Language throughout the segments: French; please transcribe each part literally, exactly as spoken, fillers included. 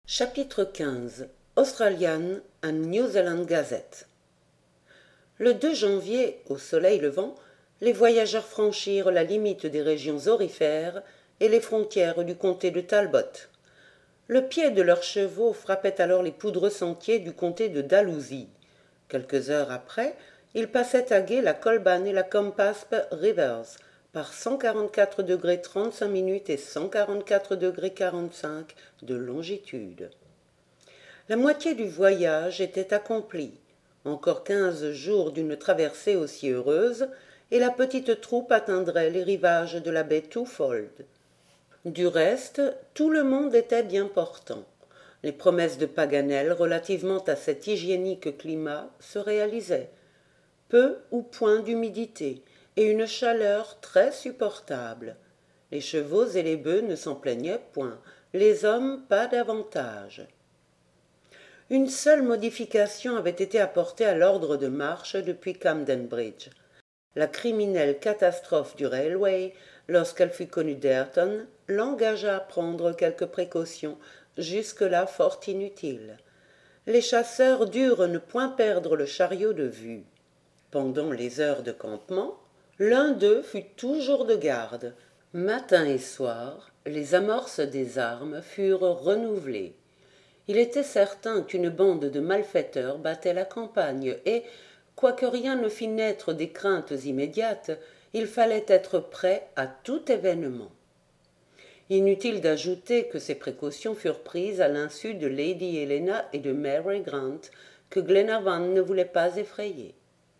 Chapitre quinze. Australian and New Zealand Gazette. Le deux janvier, au soleil levant, les voyageurs franchirent la limite des régions aurifères et les frontières du comté de Talbot. Le pied de leurs chevaux frappait alors les poudreux sentiers du comté de Dalhousie. Quelques heures après, ils passaient à gué la Colban et la Campaspe Rivers, par cent quarante-quatre degrés trente-cinq minutes et cent quarante-quatre degrés quarante-cinq de longitude. La moitié du voyage était accomplie, encore quinze jours d'une traversée aussi heureuse, et la petite troupe atteindrait les rivages de la baie Twofold. Du reste, tout le monde était bien portant. Les promesses de Paganel relativement à cet hygiénique climat se réalisaient. Peu ou point d'humidité, et une chaleur très supportable. Les chevaux et les bœufs ne s'en plaignaient point, les hommes pas davantage. Une seule modification avait été apportée à l'ordre de marche depuis Camden Bridge. La criminelle catastrophe du railway, lorsqu'elle fut connue d'Ayrton, l'engagea à prendre quelques précautions, jusque-là fort inutiles. Les chasseurs durent ne point perdre le chariot de vue. Pendant les heures de campement, l'un d'eux fut toujours de garde. Matin et soir, les amorces des armes furent renouvelées. Il était certain qu'une bande de malfaiteurs battait la campagne et, quoique rien ne fît naître des craintes immédiates, il fallait être prêt à tout événement. Inutile d'ajouter que ces précautions furent prises à l'insu de Lady Helena et de Mary Grant, que Glenarvan ne voulait pas effrayer.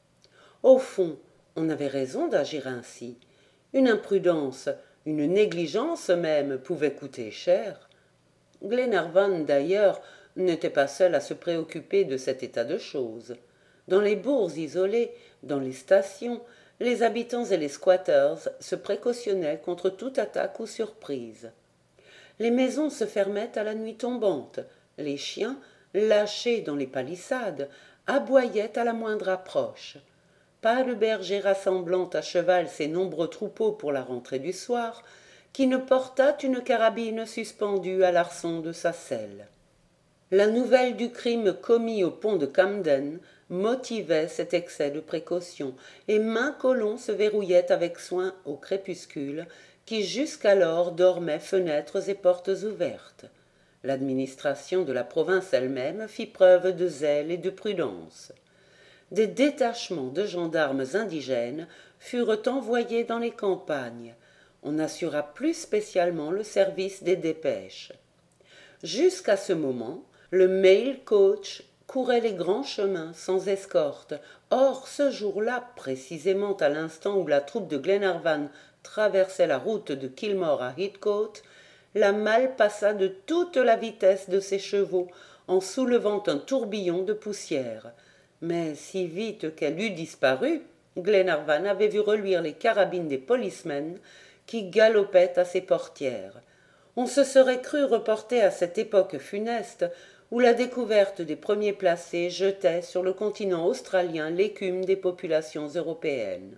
Au fond, on avait raison d'agir ainsi. Une imprudence, une négligence même, pouvait coûter cher. Glenarvan, d'ailleurs, n'était pas seul à se préoccuper de cet état de choses. Dans les bourgs isolés, dans les stations, les habitants et les squatters se précautionnaient contre toute attaque ou surprise. Les maisons se fermaient à la nuit tombante. Les chiens, lâchés dans les palissades, aboyaient à la moindre approche. Pas de berger rassemblant à cheval ses nombreux troupeaux pour la rentrée du soir, qui ne portât une carabine suspendue à l'arçon de sa selle. La nouvelle du crime commis au pont de Camden motivait cet excès de précaution, et maint colon se verrouillait avec soin au crépuscule, qui jusqu'alors dormait fenêtres et portes ouvertes. L'administration de la province elle-même fit preuve de zèle et de prudence. Des détachements de gendarmes indigènes furent envoyés dans les campagnes. On assura plus spécialement le service des dépêches. Jusqu'à ce moment, le mail coach courait les grands chemins sans escorte. Or, ce jour-là, précisément à l'instant où la troupe de Glenarvan traversait la route de Kilmore à Heathcote, la malle passa de toute la vitesse de ses chevaux en soulevant un tourbillon de poussière. Mais si vite qu'elle eût disparu, Glenarvan avait vu reluire les carabines des policemen qui galopaient à ses portières. On se serait cru reporté à cette époque funeste où la découverte des premiers placés jetait sur le continent australien l'écume des populations européennes.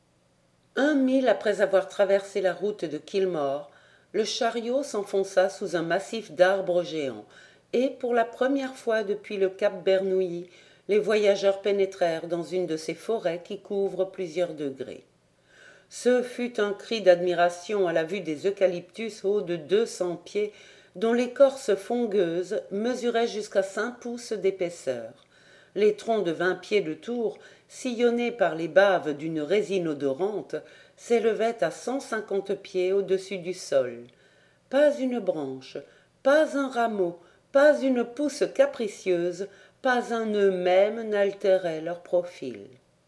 Un mille après avoir traversé la route de Kilmore, le chariot s'enfonça sous un massif d'arbres géants, et pour la première fois depuis le cap Bernouilli, les voyageurs pénétrèrent dans une de ces forêts qui couvrent plusieurs degrés. Ce fut un cri d'admiration à la vue des eucalyptus hauts de deux cents pieds, dont l'écorce fongueuse mesurait jusqu'à cinq pouces d'épaisseur. Les troncs de vingt pieds de tour, sillonnés par les baves d'une résine odorante, s'élevaient à cent cinquante pieds au-dessus du sol. Pas une branche, pas un rameau, pas une pousse capricieuse, pas un nœud même n'altérait leur profil.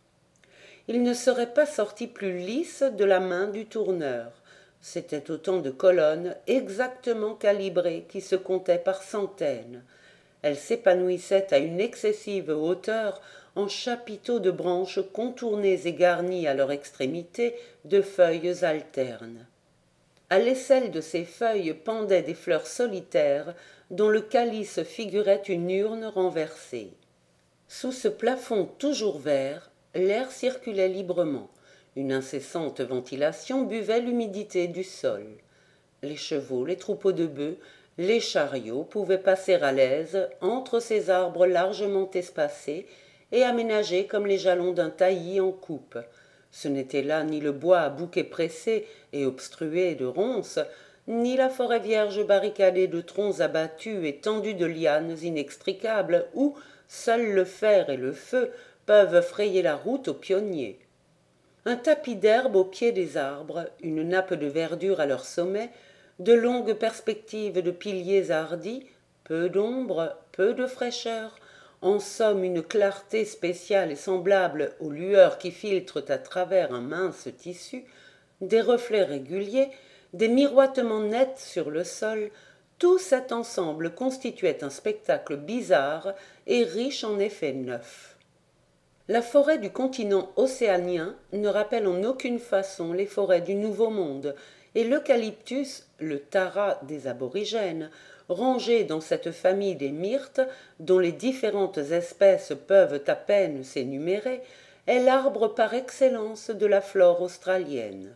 Ils ne seraient pas sortis plus lisses de la main du tourneur. C'étaient autant de colonnes exactement calibrées qui se comptaient par centaines. Elles s'épanouissaient à une excessive hauteur en chapiteaux de branches contournées et garnies à leur extrémité de feuilles alternes. À l'aisselle de ces feuilles pendaient des fleurs solitaires dont le calice figurait une urne renversée. Sous ce plafond toujours vert, l'air circulait librement. Une incessante ventilation buvait l'humidité du sol. Les chevaux, les troupeaux de bœufs, les chariots pouvaient passer à l'aise entre ces arbres largement espacés et aménagés comme les jalons d'un taillis en coupe. Ce n'était là ni le bois à bouquets pressés et obstrués de ronces, ni la forêt vierge barricadée de troncs abattus et tendue de lianes inextricables où seuls le fer et le feu peuvent frayer la route aux pionniers. Un tapis d'herbe au pied des arbres, une nappe de verdure à leur sommet, de longues perspectives de piliers hardis, peu d'ombre, peu de fraîcheur, en somme une clarté spéciale et semblable aux lueurs qui filtrent à travers un mince tissu, des reflets réguliers, des miroitements nets sur le sol, tout cet ensemble constituait un spectacle bizarre et riche en effets neufs. La forêt du continent océanien ne rappelle en aucune façon les forêts du Nouveau Monde, et l'eucalyptus, le tara des aborigènes, rangé dans cette famille des myrtes, dont les différentes espèces peuvent à peine s'énumérer, est l'arbre par excellence de la flore australienne.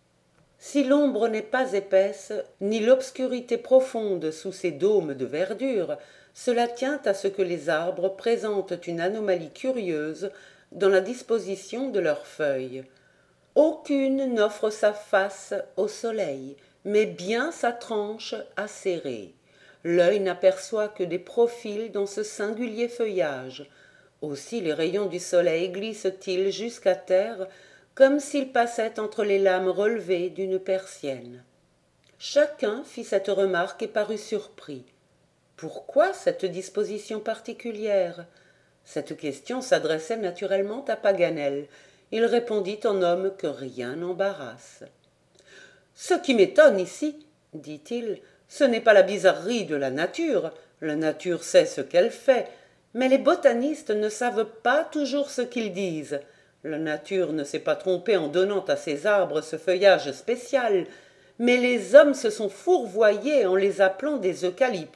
Si l'ombre n'est pas épaisse, ni l'obscurité profonde sous ces dômes de verdure, cela tient à ce que les arbres présentent une anomalie curieuse dans la disposition de leurs feuilles. Aucune n'offre sa face au soleil, mais bien sa tranche acérée. L'œil n'aperçoit que des profils dans ce singulier feuillage. Aussi les rayons du soleil glissent-ils jusqu'à terre, comme s'ils passaient entre les lames relevées d'une persienne. Chacun fit cette remarque et parut surpris. Pourquoi cette disposition particulière? Cette question s'adressait naturellement à Paganel. Il répondit en homme que rien n'embarrasse. « Ce qui m'étonne ici, dit-il, ce n'est pas la bizarrerie de la nature. La nature sait ce qu'elle fait, mais les botanistes ne savent pas toujours ce qu'ils disent. La nature ne s'est pas trompée en donnant à ces arbres ce feuillage spécial, mais les hommes se sont fourvoyés en les appelant des eucalyptus. »«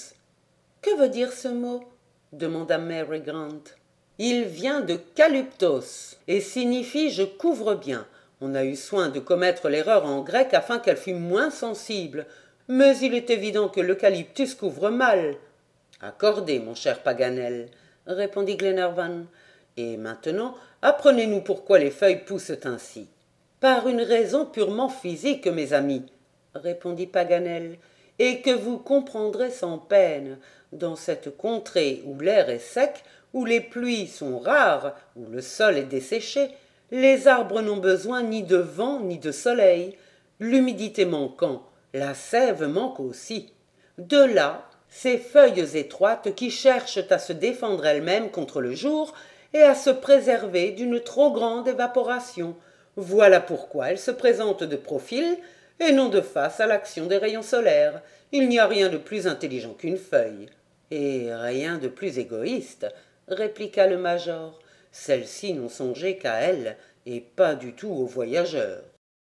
Que veut dire ce mot ?» demanda Mary Grant. « Il vient de calyptos et signifie « je couvre bien ». On a eu soin de commettre l'erreur en grec afin qu'elle fût moins sensible, mais il est évident que l'eucalyptus couvre mal. « Accordé, mon cher Paganel, » répondit Glenarvan. « Et maintenant, apprenez-nous pourquoi les feuilles poussent ainsi. »« Par une raison purement physique, mes amis, » répondit Paganel, « et que vous comprendrez sans peine. Dans cette contrée où l'air est sec, où les pluies sont rares, où le sol est desséché, les arbres n'ont besoin ni de vent ni de soleil. L'humidité manquant, la sève manque aussi. De là, ces feuilles étroites qui cherchent à se défendre elles-mêmes contre le jour et à se préserver d'une trop grande évaporation. Voilà pourquoi elles se présentent de profil et non de face à l'action des rayons solaires. Il n'y a rien de plus intelligent qu'une feuille. Et rien de plus égoïste, répliqua le major. Celles-ci n'ont songé qu'à elles et pas du tout aux voyageurs.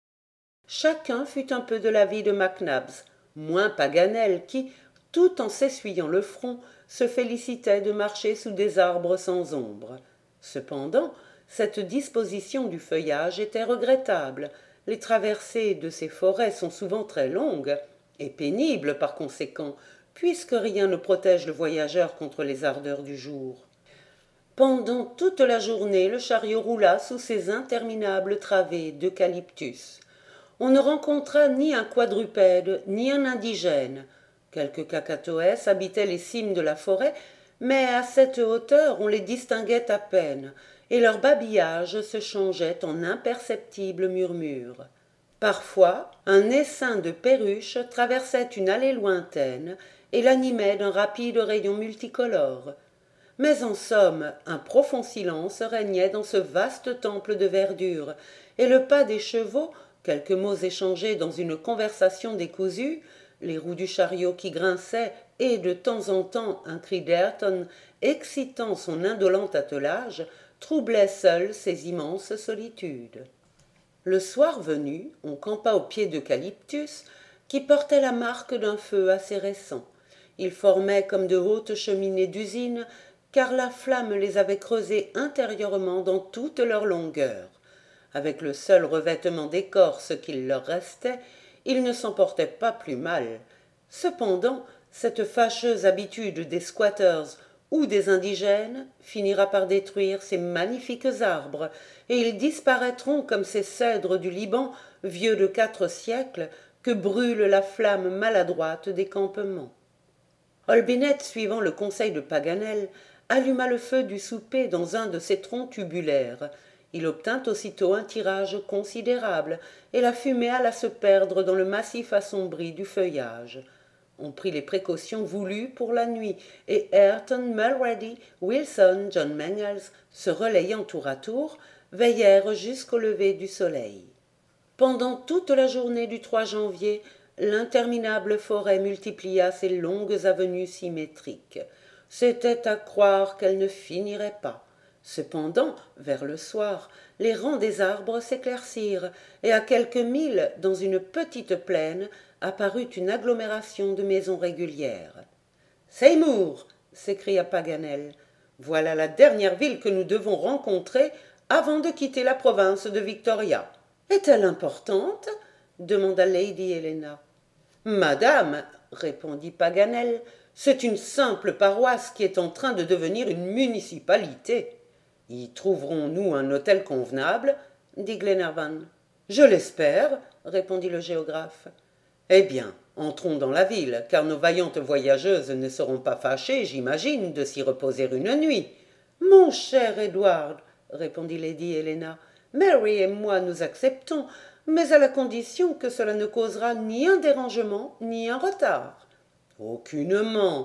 Chacun fut un peu de l'avis de Mac Nabbs, moins Paganel qui, tout en s'essuyant le front, se félicitait de marcher sous des arbres sans ombre. Cependant, cette disposition du feuillage était regrettable. Les traversées de ces forêts sont souvent très longues et pénibles par conséquent, puisque rien ne protège le voyageur contre les ardeurs du jour. Pendant toute la journée, le chariot roula sous ces interminables travées d'eucalyptus. On ne rencontra ni un quadrupède, ni un indigène. Quelques cacatoès habitaient les cimes de la forêt, mais à cette hauteur on les distinguait à peine, et leur babillage se changeait en imperceptibles murmures. Parfois, un essaim de perruches traversait une allée lointaine et l'animait d'un rapide rayon multicolore. Mais en somme, un profond silence régnait dans ce vaste temple de verdure, et le pas des chevaux, quelques mots échangés dans une conversation décousue, les roues du chariot qui grinçaient et de temps en temps un cri d'Ayrton excitant son indolent attelage, troublaient seuls ces immenses solitudes. Le soir venu, on campa au pied d'eucalyptus qui portait la marque d'un feu assez récent. Ils formaient comme de hautes cheminées d'usine, car la flamme les avait creusés intérieurement dans toute leur longueur. Avec le seul revêtement d'écorce qu'il leur restait, ils ne s'en portaient pas plus mal. Cependant, cette fâcheuse habitude des squatters ou des indigènes finira par détruire ces magnifiques arbres, et ils disparaîtront comme ces cèdres du Liban, vieux de quatre siècles, que brûle la flamme maladroite des campements. Olbinett, suivant le conseil de Paganel, alluma le feu du souper dans un de ces troncs tubulaires. Il obtint aussitôt un tirage considérable, et la fumée alla se perdre dans le massif assombri du feuillage. On prit les précautions voulues pour la nuit, et Ayrton, Mulrady, Wilson, John Mangles, se relayant tour à tour, veillèrent jusqu'au lever du soleil. Pendant toute la journée du trois janvier, l'interminable forêt multiplia ses longues avenues symétriques. C'était à croire qu'elle ne finirait pas. Cependant, vers le soir, les rangs des arbres s'éclaircirent, et à quelques milles, dans une petite plaine, apparut une agglomération de maisons régulières. « Seymour !» s'écria Paganel. « Voilà la dernière ville que nous devons rencontrer avant de quitter la province de Victoria. » « Est-elle importante ?» demanda Lady Helena. « Madame, » répondit Paganel, « c'est une simple paroisse qui est en train de devenir une municipalité. »« Y trouverons-nous un hôtel convenable ?» dit Glenarvan. « Je l'espère, » répondit le géographe. « Eh bien, entrons dans la ville, car nos vaillantes voyageuses ne seront pas fâchées, j'imagine, de s'y reposer une nuit. »« Mon cher Edward, » répondit Lady Helena, « Mary et moi nous acceptons, mais à la condition que cela ne causera ni un dérangement ni un retard. »« Aucunement, »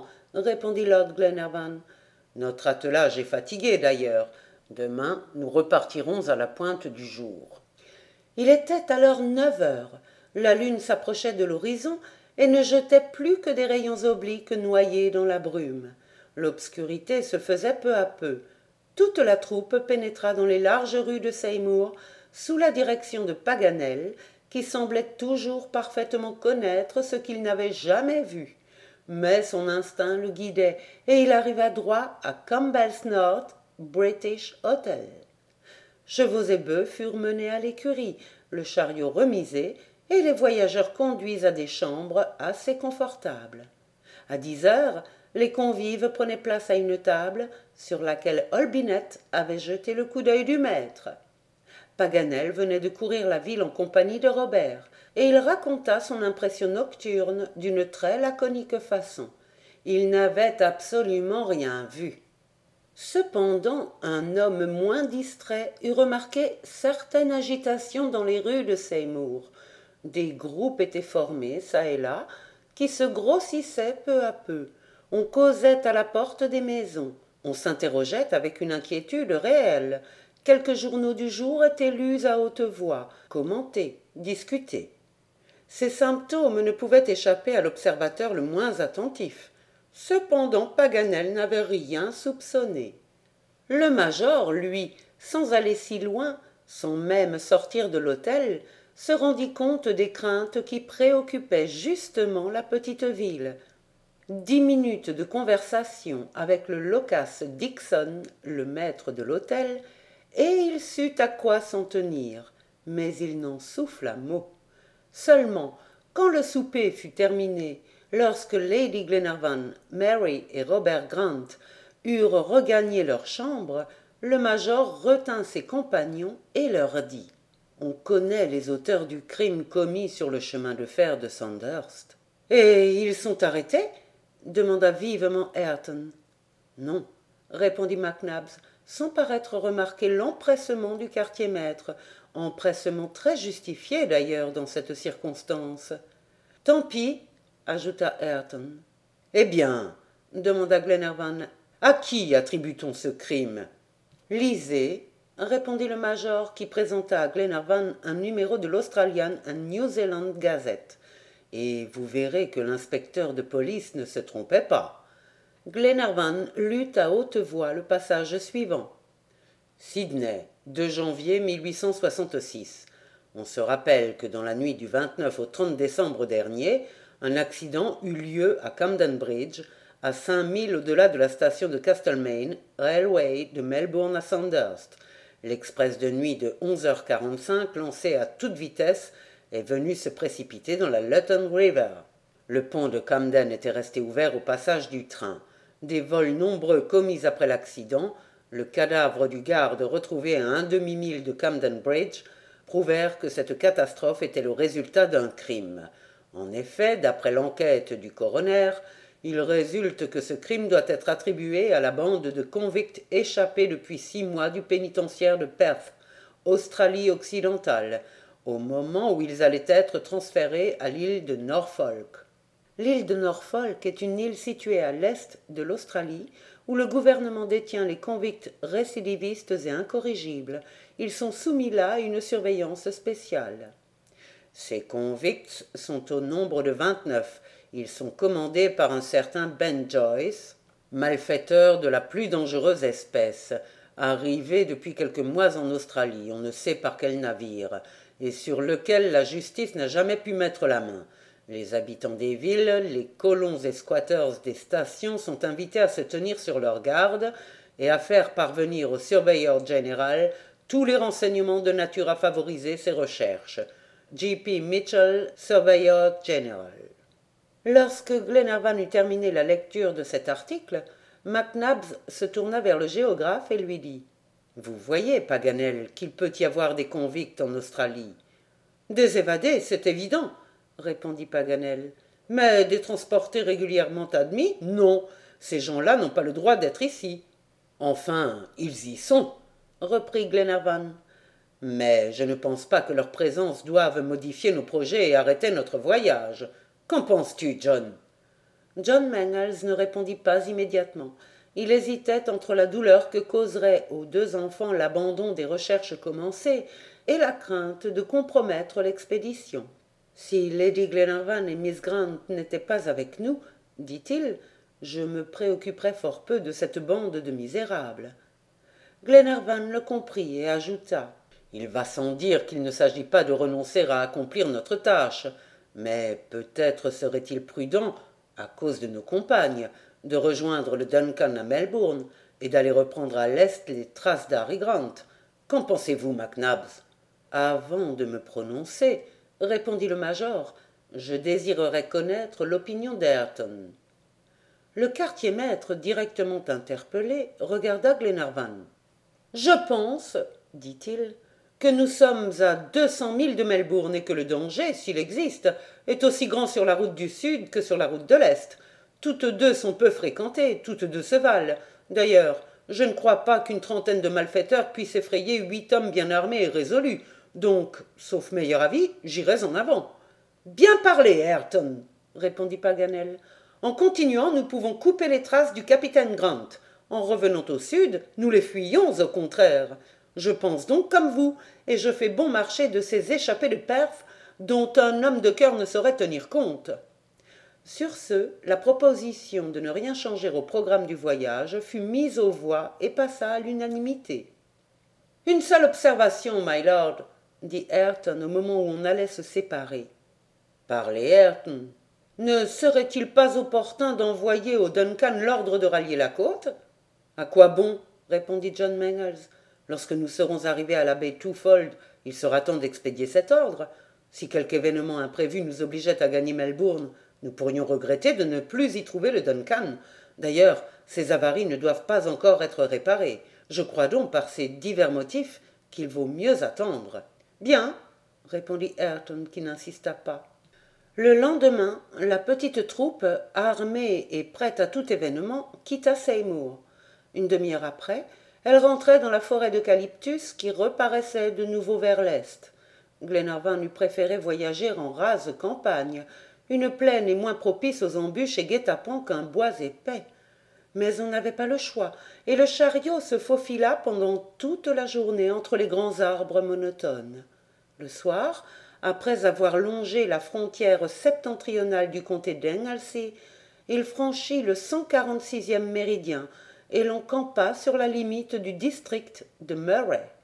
répondit Lord Glenarvan. « Notre attelage est fatigué d'ailleurs. Demain, nous repartirons à la pointe du jour. » Il était alors neuf heures. La lune s'approchait de l'horizon et ne jetait plus que des rayons obliques noyés dans la brume. L'obscurité se faisait peu à peu. Toute la troupe pénétra dans les larges rues de Seymour sous la direction de Paganel, qui semblait toujours parfaitement connaître ce qu'il n'avait jamais vu. Mais son instinct le guidait, et il arriva droit à Campbell's North British Hotel. Chevaux et bœufs furent menés à l'écurie, le chariot remisé, et les voyageurs conduits à des chambres assez confortables. À dix heures, les convives prenaient place à une table sur laquelle Olbinett avait jeté le coup d'œil du maître. Paganel venait de courir la ville en compagnie de Robert, et il raconta son impression nocturne d'une très laconique façon. Il n'avait absolument rien vu. Cependant, un homme moins distrait eut remarqué certaine agitation dans les rues de Seymour. Des groupes étaient formés, çà et là, qui se grossissaient peu à peu. On causait à la porte des maisons. On s'interrogeait avec une inquiétude réelle. Quelques journaux du jour étaient lus à haute voix, commentés, discutés. Ces symptômes ne pouvaient échapper à l'observateur le moins attentif. Cependant, Paganel n'avait rien soupçonné. Le major, lui, sans aller si loin, sans même sortir de l'hôtel, se rendit compte des craintes qui préoccupaient justement la petite ville. Dix minutes de conversation avec le loquace Dixon, le maître de l'hôtel, et il sut à quoi s'en tenir, mais il n'en souffla mot. Seulement, quand le souper fut terminé, lorsque Lady Glenarvan, Mary et Robert Grant eurent regagné leur chambre, le major retint ses compagnons et leur dit « On connaît les auteurs du crime commis sur le chemin de fer de Sandhurst. »« Et ils sont arrêtés ?» demanda vivement Ayrton. « Non, » répondit Mac Nabbs, sans paraître remarquer l'empressement du quartier-maître, empressement très justifié d'ailleurs dans cette circonstance. « Tant pis, » ajouta Ayrton. « Eh bien, » demanda Glenarvan, « à qui attribue-t-on ce crime ?»« Lisez, » répondit le major, qui présenta à Glenarvan un numéro de l'Australian and New Zealand Gazette, et vous verrez que l'inspecteur de police ne se trompait pas. Glenarvan lut à haute voix le passage suivant. Sydney, deux janvier mille huit cent soixante-six. On se rappelle que dans la nuit du vingt-neuf au trente décembre dernier, un accident eut lieu à Camden Bridge, à cinq milles au-delà de la station de Castlemaine, Railway de Melbourne à Sandhurst. L'express de nuit de onze heures quarante-cinq, lancé à toute vitesse, est venu se précipiter dans la Lutton River. Le pont de Camden était resté ouvert au passage du train. Des vols nombreux commis après l'accident, le cadavre du garde retrouvé à un demi-mille de Camden Bridge, prouvèrent que cette catastrophe était le résultat d'un crime. En effet, d'après l'enquête du coroner, il résulte que ce crime doit être attribué à la bande de convicts échappés depuis six mois du pénitentiaire de Perth, Australie-Occidentale, au moment où ils allaient être transférés à l'île de Norfolk. L'île de Norfolk est une île située à l'est de l'Australie où le gouvernement détient les convicts récidivistes et incorrigibles. Ils sont soumis là à une surveillance spéciale. Ces convicts sont au nombre de vingt-neuf. Ils sont commandés par un certain Ben Joyce, malfaiteur de la plus dangereuse espèce, arrivé depuis quelques mois en Australie, on ne sait par quel navire, et sur lequel la justice n'a jamais pu mettre la main. Les habitants des villes, les colons et squatteurs des stations sont invités à se tenir sur leur garde et à faire parvenir au surveilleur général tous les renseignements de nature à favoriser ses recherches. J P Mitchell, Surveyor General. Lorsque Glenarvan eut terminé la lecture de cet article, Mac Nabbs se tourna vers le géographe et lui dit « Vous voyez, Paganel, qu'il peut y avoir des convicts en Australie. »« Des évadés, c'est évident, » répondit Paganel. « Mais des transportés régulièrement admis, non. Ces gens-là n'ont pas le droit d'être ici. »« Enfin, ils y sont, » reprit Glenarvan. « Mais je ne pense pas que leur présence doive modifier nos projets et arrêter notre voyage. Qu'en penses-tu, John ?» John Mangles ne répondit pas immédiatement. Il hésitait entre la douleur que causerait aux deux enfants l'abandon des recherches commencées et la crainte de compromettre l'expédition. « Si Lady Glenarvan et Miss Grant n'étaient pas avec nous, dit-il, je me préoccuperais fort peu de cette bande de misérables. » Glenarvan le comprit et ajouta « Il va sans dire qu'il ne s'agit pas de renoncer à accomplir notre tâche, mais peut-être serait-il prudent, à cause de nos compagnes, de rejoindre le Duncan à Melbourne et d'aller reprendre à l'est les traces d'Harry Grant. Qu'en pensez-vous, Mac Nabbs ?»« Avant de me prononcer, répondit le major, je désirerais connaître l'opinion d'Ayrton. » Le quartier-maître, directement interpellé, regarda Glenarvan. « Je pense, dit-il, que nous sommes à deux cents milles de Melbourne et que le danger, s'il existe, est aussi grand sur la route du sud que sur la route de l'est. Toutes deux sont peu fréquentées, toutes deux se valent. D'ailleurs, je ne crois pas qu'une trentaine de malfaiteurs puisse effrayer huit hommes bien armés et résolus. Donc, sauf meilleur avis, j'irai en avant. »« Bien parlé, Ayrton, » répondit Paganel. « En continuant, nous pouvons couper les traces du capitaine Grant. En revenant au sud, nous les fuyons au contraire. Je pense donc comme vous, et je fais bon marché de ces échappés de Perth dont un homme de cœur ne saurait tenir compte. » Sur ce, la proposition de ne rien changer au programme du voyage fut mise aux voix et passa à l'unanimité. « Une seule observation, my lord, » dit Ayrton au moment où on allait se séparer. « Parlez, Ayrton. Ne serait-il pas opportun d'envoyer au Duncan l'ordre de rallier la côte ?»« À quoi bon ?» répondit John Mangles. « Lorsque nous serons arrivés à la baie Twofold, il sera temps d'expédier cet ordre. Si quelque événement imprévu nous obligeait à gagner Melbourne, nous pourrions regretter de ne plus y trouver le Duncan. D'ailleurs, ces avaries ne doivent pas encore être réparées. Je crois donc, par ces divers motifs, qu'il vaut mieux attendre. »« Bien, » répondit Ayrton, qui n'insista pas. Le lendemain, la petite troupe, armée et prête à tout événement, quitta Seymour. Une demi-heure après, elle rentrait dans la forêt d'eucalyptus qui reparaissait de nouveau vers l'est. Glenarvan eût préféré voyager en rase campagne. Une plaine est moins propice aux embûches et guet-apens qu'un bois épais. Mais on n'avait pas le choix, et le chariot se faufila pendant toute la journée entre les grands arbres monotones. Le soir, après avoir longé la frontière septentrionale du comté d'Anglesey, il franchit le cent quarante-sixième méridien et l'on campa sur la limite du district de Murray.